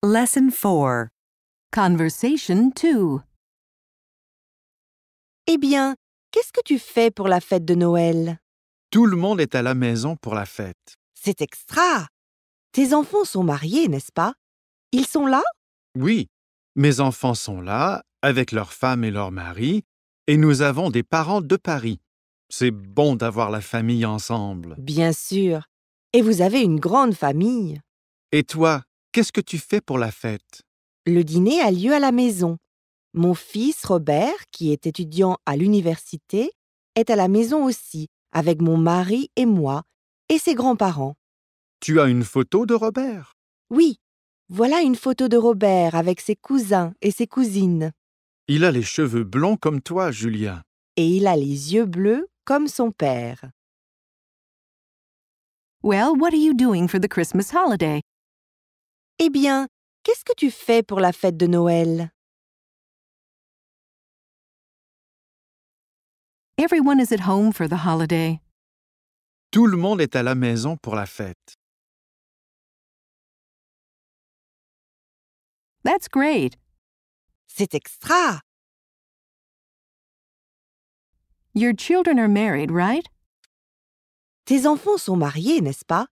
Lesson 4. Conversation 2. Eh bien, qu'est-ce que tu fais pour la fête de Noël? Tout le monde est à la maison pour la fête. C'est extra! Tes enfants sont mariés, n'est-ce pas? Ils sont là? Oui, mes enfants sont là, avec leurs femmes et leurs maris, et nous avons des parents de Paris. C'est bon d'avoir la famille ensemble. Bien sûr. Et vous avez une grande famille. Et toi, qu'est-ce que tu fais pour la fête? Le dîner a lieu à la maison. Mon fils Robert, qui est étudiant à l'université, est à la maison aussi, avec mon mari et moi, et ses grands-parents. Tu as une photo de Robert? Oui, voilà une photo de Robert avec ses cousins et ses cousines. Il a les cheveux blonds comme toi, Julien. Et il a les yeux bleus comme son père. Well, what are you doing for the Christmas holiday? Eh bien, qu'est-ce que tu fais pour la fête de Noël? Everyone is at home for the holiday. Tout le monde est à la maison pour la fête. That's great. C'est extra! Your children are married, right? Tes enfants sont mariés, n'est-ce pas?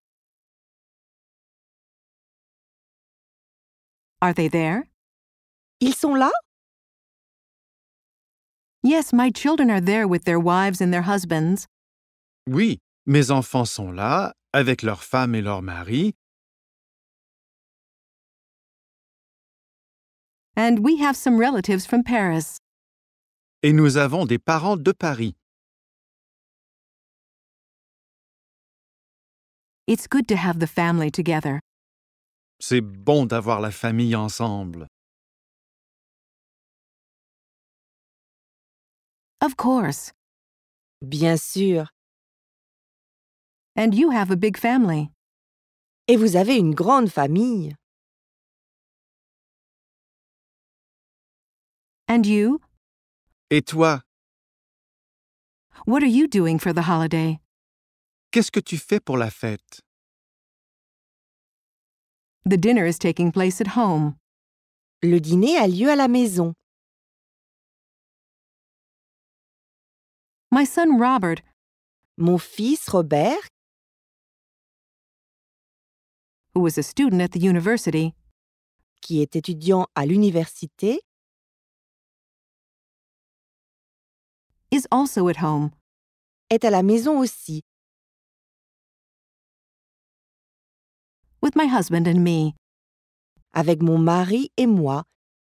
Are they there? Ils sont là? Yes, my children are there with their wives and their husbands. Oui, mes enfants sont là, avec leurs femmes et leurs maris, And we have some relatives from Paris. et nous avons des parents de Paris. It's good to have the family together. C'est bon d'avoir la famille ensemble. Of course. Bien sûr. And you have a big family. Et vous avez une grande famille. And you? Et toi, What are you doing for the holiday? qu'est-ce que tu fais pour la fête? The dinner is taking place at home. Le dîner a lieu à la maison. My son Robert, Mon fils Robert, who is a student at the university, qui est étudiant à l'université, is also at home. est à la maison aussi, With my husband and me. avec mon mari et moi,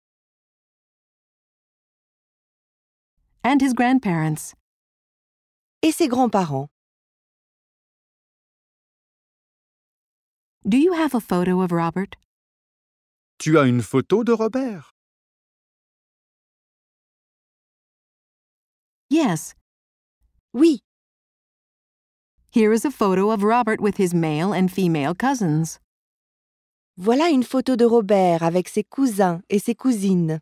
And his grandparents. et ses grands-parents. Do you have a photo of Robert? Tu as une photo de Robert? Yes. Oui, Here is a photo of Robert with his male and female cousins. voilà une photo de Robert avec ses cousins et ses cousines.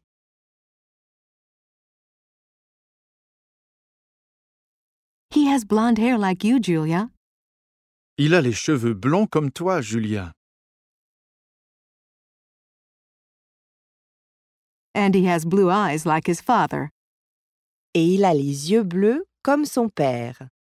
He has blonde hair like you, Julia. Il a les cheveux blonds comme toi, Julien. And he has blue eyes like his father. Et il a les yeux bleus comme son père.